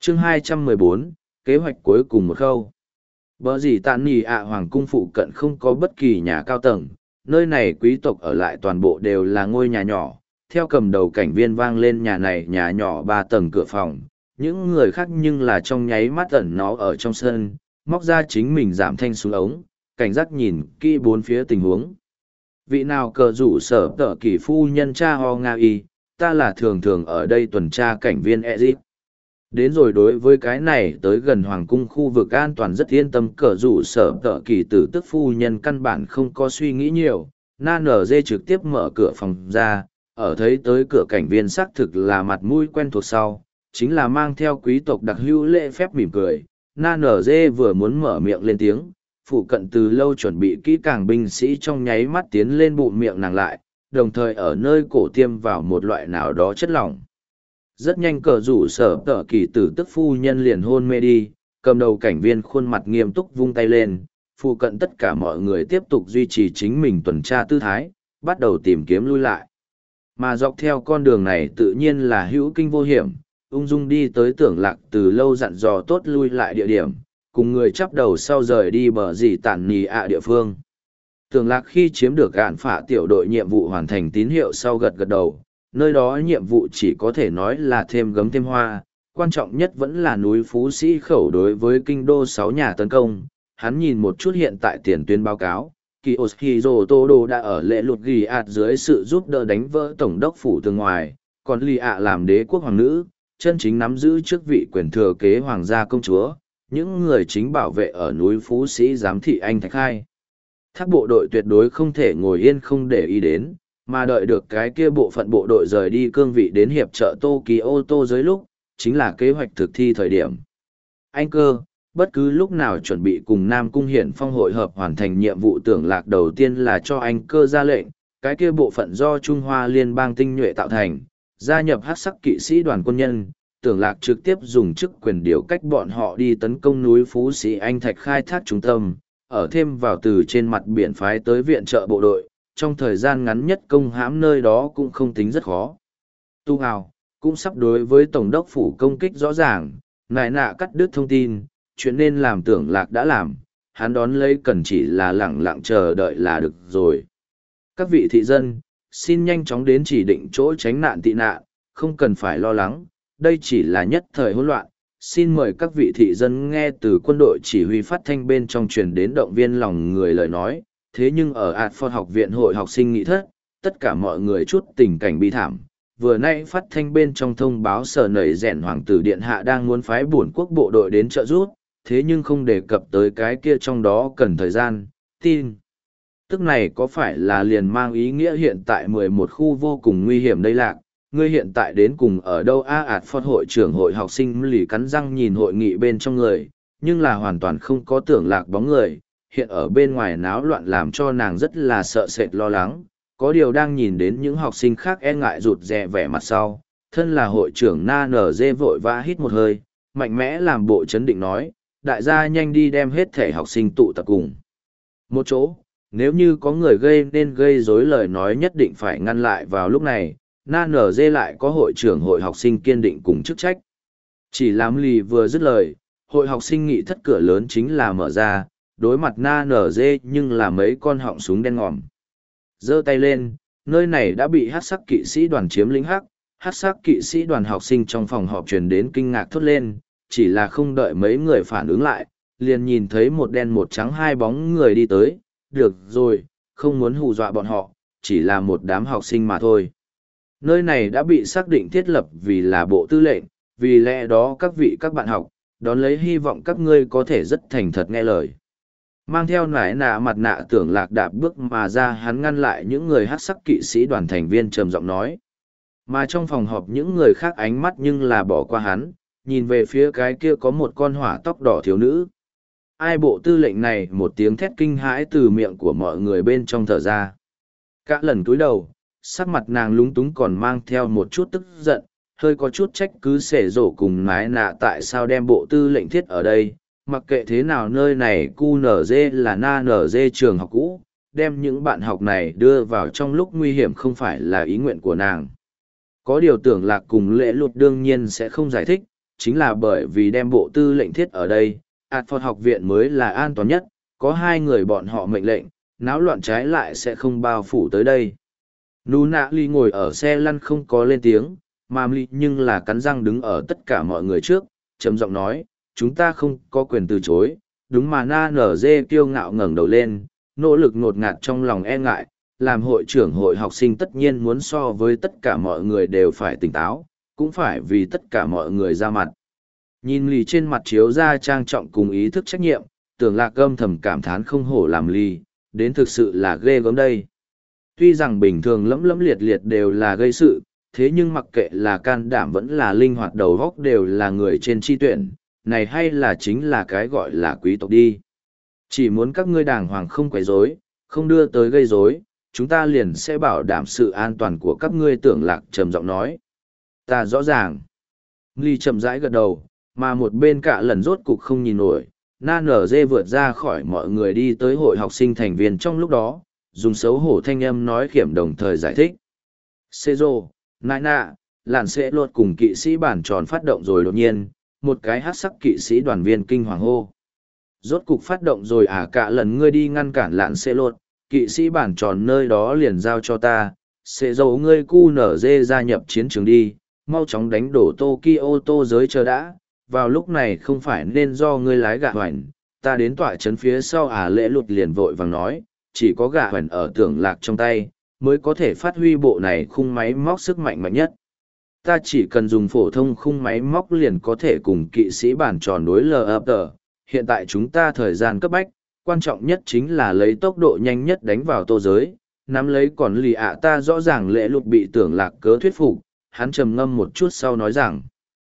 Chương 214, kế hoạch cuối cùng một khâu. Bở gì tàn nì ạ hoàng cung phụ cận không có bất kỳ nhà cao tầng, nơi này quý tộc ở lại toàn bộ đều là ngôi nhà nhỏ, theo cầm đầu cảnh viên vang lên nhà này nhà nhỏ 3 tầng cửa phòng, những người khác nhưng là trong nháy mắt ẩn nó ở trong sân, móc ra chính mình giảm thanh xuống ống, cảnh giác nhìn kỹ bốn phía tình huống. Vị nào cờ rủ sở tợ kỷ phu nhân cha ho nga y, ta là thường thường ở đây tuần tra cảnh viên Ezip. Đến rồi đối với cái này tới gần hoàng cung khu vực an toàn rất yên tâm cờ rủ sở tợ kỳ tử tức phu nhân căn bản không có suy nghĩ nhiều, na nở dê trực tiếp mở cửa phòng ra, ở thấy tới cửa cảnh viên xác thực là mặt mũi quen thuộc sau, chính là mang theo quý tộc đặc hữu lễ phép mỉm cười, na nở dê vừa muốn mở miệng lên tiếng, phụ cận từ lâu chuẩn bị kỹ càng binh sĩ trong nháy mắt tiến lên bụng miệng nàng lại, đồng thời ở nơi cổ tiêm vào một loại nào đó chất lỏng. Rất nhanh cờ rủ sở tợ kỳ tử tức phu nhân liền hôn mê đi, cầm đầu cảnh viên khuôn mặt nghiêm túc vung tay lên, phụ cận tất cả mọi người tiếp tục duy trì chính mình tuần tra tư thái, bắt đầu tìm kiếm lui lại. Mà dọc theo con đường này tự nhiên là hữu kinh vô hiểm, ung dung đi tới Tưởng Lạc từ lâu dặn dò tốt lui lại địa điểm, cùng người chắp đầu sau rời đi bờ gì tản nì ạ địa phương. Tưởng Lạc khi chiếm được gạn phả tiểu đội nhiệm vụ hoàn thành tín hiệu sau gật gật đầu, nơi đó nhiệm vụ chỉ có thể nói là thêm gấm thêm hoa, quan trọng nhất vẫn là núi Phú Sĩ khẩu đối với kinh đô 6 nhà tấn công. Hắn nhìn một chút hiện tại tiền tuyến báo cáo, Kiyoshiro Todo đã ở lệ luật ghi ạt dưới sự giúp đỡ đánh vỡ tổng đốc phủ tường ngoài, còn Lì ạ làm đế quốc hoàng nữ, chân chính nắm giữ chức vị quyền thừa kế hoàng gia công chúa, những người chính bảo vệ ở núi Phú Sĩ giám thị anh Thạch Khai. Thác bộ đội tuyệt đối không thể ngồi yên không để ý đến, mà đợi được cái kia bộ phận bộ đội rời đi cương vị đến hiệp trợ Tokyo dưới lúc, chính là kế hoạch thực thi thời điểm. Anh cơ, bất cứ lúc nào chuẩn bị cùng Nam Cung Hiển Phong hội hợp hoàn thành nhiệm vụ Tưởng Lạc đầu tiên là cho anh cơ ra lệnh, cái kia bộ phận do Trung Hoa Liên bang tinh nhuệ tạo thành, gia nhập hắc sắc kỵ sĩ đoàn quân nhân, Tưởng Lạc trực tiếp dùng chức quyền điều cách bọn họ đi tấn công núi Phú Sĩ Anh Thạch khai thác trung tâm, ở thêm vào từ trên mặt biển phái tới viện trợ bộ đội, trong thời gian ngắn nhất công hãm nơi đó cũng không tính rất khó. Tu Hào, cũng sắp đối với Tổng đốc phủ công kích rõ ràng, nại nạ cắt đứt thông tin, chuyện nên làm Tưởng Lạc đã làm, hắn đón lấy cần chỉ là lẳng lặng chờ đợi là được rồi. Các vị thị dân, xin nhanh chóng đến chỉ định chỗ tránh nạn tị nạn, không cần phải lo lắng, đây chỉ là nhất thời hỗn loạn. Xin mời các vị thị dân nghe từ quân đội chỉ huy phát thanh bên trong truyền đến động viên lòng người lời nói, thế nhưng ở Adford học viện hội học sinh nghị thất, tất cả mọi người chút tình cảnh bi thảm. Vừa nay phát thanh bên trong thông báo sở nảy rèn hoàng tử điện hạ đang muốn phái bổn quốc bộ đội đến trợ giúp, thế nhưng không đề cập tới cái kia trong đó cần thời gian, tin. Tức này có phải là liền mang ý nghĩa hiện tại 11 khu vô cùng nguy hiểm đây lạc, ngươi hiện tại đến cùng ở đâu Adford hội trưởng hội học sinh lì cắn răng nhìn hội nghị bên trong người, nhưng là hoàn toàn không có Tưởng Lạc bóng người, hiện ở bên ngoài náo loạn làm cho nàng rất là sợ sệt lo lắng, có điều đang nhìn đến những học sinh khác e ngại rụt rè vẻ mặt sau, thân là hội trưởng Na Nở Dê vội vã hít một hơi, mạnh mẽ làm bộ chấn định nói, đại gia nhanh đi đem hết thể học sinh tụ tập cùng một chỗ, nếu như có người gây rối lời nói nhất định phải ngăn lại vào lúc này. Na Nở Dê lại có hội trưởng hội học sinh kiên định cùng chức trách. Chỉ làm lì vừa dứt lời, hội học sinh nghị thất cửa lớn chính là mở ra, đối mặt Na Nở Dê nhưng là mấy con họng súng đen ngòm. Giơ tay lên, nơi này đã bị hắc sắc kỵ sĩ đoàn chiếm lĩnh hắc sắc kỵ sĩ đoàn học sinh trong phòng họp truyền đến kinh ngạc thốt lên, chỉ là không đợi mấy người phản ứng lại, liền nhìn thấy một đen một trắng hai bóng người đi tới, được rồi, không muốn hù dọa bọn họ, chỉ là một đám học sinh mà thôi. Nơi này đã bị xác định thiết lập vì là bộ tư lệnh, vì lẽ đó các vị các bạn học, đón lấy hy vọng các ngươi có thể rất thành thật nghe lời. Mang theo nải nạ mặt nạ Tưởng Lạc đạp bước mà ra, hắn ngăn lại những người hắc sắc kỵ sĩ đoàn thành viên trầm giọng nói. Mà trong phòng họp những người khác ánh mắt nhưng là bỏ qua hắn, nhìn về phía cái kia có một con hỏa tóc đỏ thiếu nữ. Ai bộ tư lệnh này, một tiếng thét kinh hãi từ miệng của mọi người bên trong thở ra. Cả lần cúi đầu, sắc mặt nàng lúng túng còn mang theo một chút tức giận, hơi có chút trách cứ xể rổ cùng nái nạ tại sao đem bộ tư lệnh thiết ở đây. Mặc kệ thế nào nơi này QNZ là Na NG trường học cũ, đem những bạn học này đưa vào trong lúc nguy hiểm không phải là ý nguyện của nàng. Có điều Tưởng Lạc cùng Lễ Lụt đương nhiên sẽ không giải thích, chính là bởi vì đem bộ tư lệnh thiết ở đây, Adford học viện mới là an toàn nhất, có hai người bọn họ mệnh lệnh, náo loạn trái lại sẽ không bao phủ tới đây. Nuna Ly ngồi ở xe lăn không có lên tiếng, mà Ly nhưng là cắn răng đứng ở tất cả mọi người trước, trầm giọng nói, chúng ta không có quyền từ chối, đúng mà Na Nở Dê kiêu ngạo ngẩng đầu lên, nỗ lực ngột ngạt trong lòng e ngại, làm hội trưởng hội học sinh tất nhiên muốn so với tất cả mọi người đều phải tỉnh táo, cũng phải vì tất cả mọi người ra mặt. Nhìn Ly trên mặt chiếu ra trang trọng cùng ý thức trách nhiệm, Tưởng Lạc âm thầm cảm thán không hổ làm Ly, đến thực sự là ghê gớm đây. Tuy rằng bình thường lẫm lẫm liệt liệt đều là gây sự, thế nhưng mặc kệ là can đảm vẫn là linh hoạt đầu góc đều là người trên chi tuyển, này hay là chính là cái gọi là quý tộc đi. Chỉ muốn các ngươi đàng hoàng không quấy rối, không đưa tới gây rối, chúng ta liền sẽ bảo đảm sự an toàn của các ngươi. Tưởng Lạc trầm giọng nói. Ta rõ ràng. Ly chậm rãi gật đầu, mà một bên cả lần rốt cục không nhìn nổi. Na Nở Dê vượt ra khỏi mọi người đi tới hội học sinh thành viên trong lúc đó, dùng xấu hổ thanh âm nói khiểm đồng thời giải thích. Sezo, Nina, làn sẽ lột cùng kỵ sĩ bản tròn phát động rồi đột nhiên, một cái hát sắc kỵ sĩ đoàn viên kinh hoàng hô. Rốt cục phát động rồi à, cả lần ngươi đi ngăn cản lạn sẽ lột, kỵ sĩ bản tròn nơi đó liền giao cho ta, sẽ dấu ngươi cu nở dê gia nhập chiến trường đi, mau chóng đánh đổ Tokyo tô giới chờ đã, vào lúc này không phải nên do ngươi lái gạ hoành, ta đến tọa trấn phía sau à. Lễ lụt liền vội vàng nói, chỉ có gạ hoành ở Tưởng Lạc trong tay, mới có thể phát huy bộ này khung máy móc sức mạnh mạnh nhất. Ta chỉ cần dùng phổ thông khung máy móc liền có thể cùng kỵ sĩ bản tròn đối LFT. Hiện tại chúng ta thời gian cấp bách, quan trọng nhất chính là lấy tốc độ nhanh nhất đánh vào tô giới, nắm lấy còn lì ạ. Ta rõ ràng Lễ lụt bị Tưởng Lạc cớ thuyết phục, hắn trầm ngâm một chút sau nói rằng,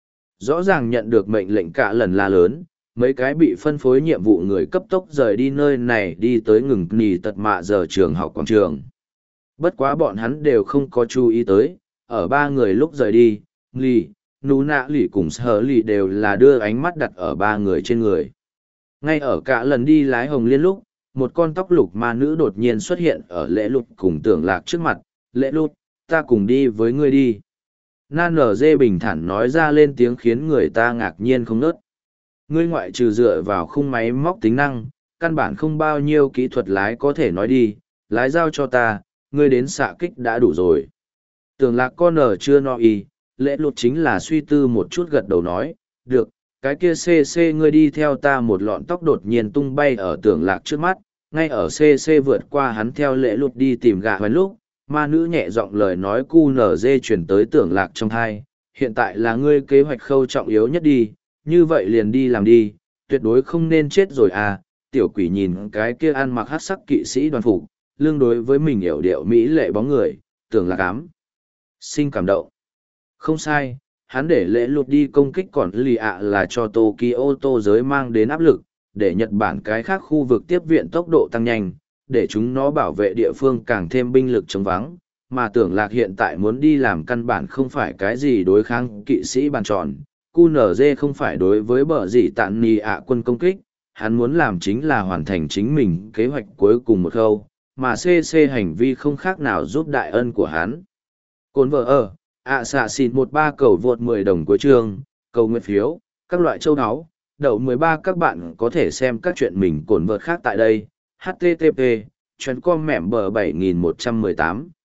rõ ràng nhận được mệnh lệnh cả lần la lớn, mấy cái bị phân phối nhiệm vụ người cấp tốc rời đi nơi này đi tới ngừng nghỉ tật mạ giờ trường học quảng trường. Bất quá bọn hắn đều không có chú ý tới, ở ba người lúc rời đi, Ly, Nú Nạ Lỉ cùng Sở Lỉ đều là đưa ánh mắt đặt ở ba người trên người. Ngay ở cả lần đi lái hồng liên lúc, một con tóc lục ma nữ đột nhiên xuất hiện ở Lễ lụt cùng Tưởng Lạc trước mặt. Lễ lụt, ta cùng đi với ngươi đi. Na Nở Dê bình thản nói ra lên tiếng khiến người ta ngạc nhiên không nớt. Ngươi ngoại trừ dựa vào khung máy móc tính năng, căn bản không bao nhiêu kỹ thuật lái có thể nói đi, lái giao cho ta, ngươi đến xạ kích đã đủ rồi. Tưởng Lạc con nở chưa no y, Lễ lụt chính là suy tư một chút gật đầu nói, được, cái kia CC ngươi đi theo ta. Một lọn tóc đột nhiên tung bay ở Tưởng Lạc trước mắt, ngay ở CC vượt qua hắn theo Lễ lụt đi tìm gạ hoành lúc, ma nữ nhẹ giọng lời nói cu nở dê chuyển tới Tưởng Lạc trong thai, hiện tại là ngươi kế hoạch khâu trọng yếu nhất đi, như vậy liền đi làm đi, tuyệt đối không nên chết rồi à. Tiểu quỷ nhìn cái kia ăn mặc hắc sắc kỵ sĩ đoàn phục, lương đối với mình hiểu điệu mỹ lệ bóng người, Tưởng Lạc ám sinh cảm động. Không sai, hắn để Lễ lụt đi công kích còn lì ạ là cho Tokyo tô giới mang đến áp lực, để Nhật Bản cái khác khu vực tiếp viện tốc độ tăng nhanh, để chúng nó bảo vệ địa phương càng thêm binh lực chống vắng, mà Tưởng Lạc hiện tại muốn đi làm căn bản không phải cái gì đối kháng kỵ sĩ bàn tròn, QNZ không phải đối với bờ gì tạn nì ạ quân công kích, hắn muốn làm chính là hoàn thành chính mình kế hoạch cuối cùng một khâu, mà CC hành vi không khác nào giúp đại ân của hắn. Cồn vợ ở, xạ xịt 13 cầu vượt 10 đồng cuối chương, cầu nguyện phiếu, các loại châu áo, đậu 13 các bạn có thể xem các chuyện mình cồn vợt khác tại đây. HTTP, chuyến com mẻm bờ 7118.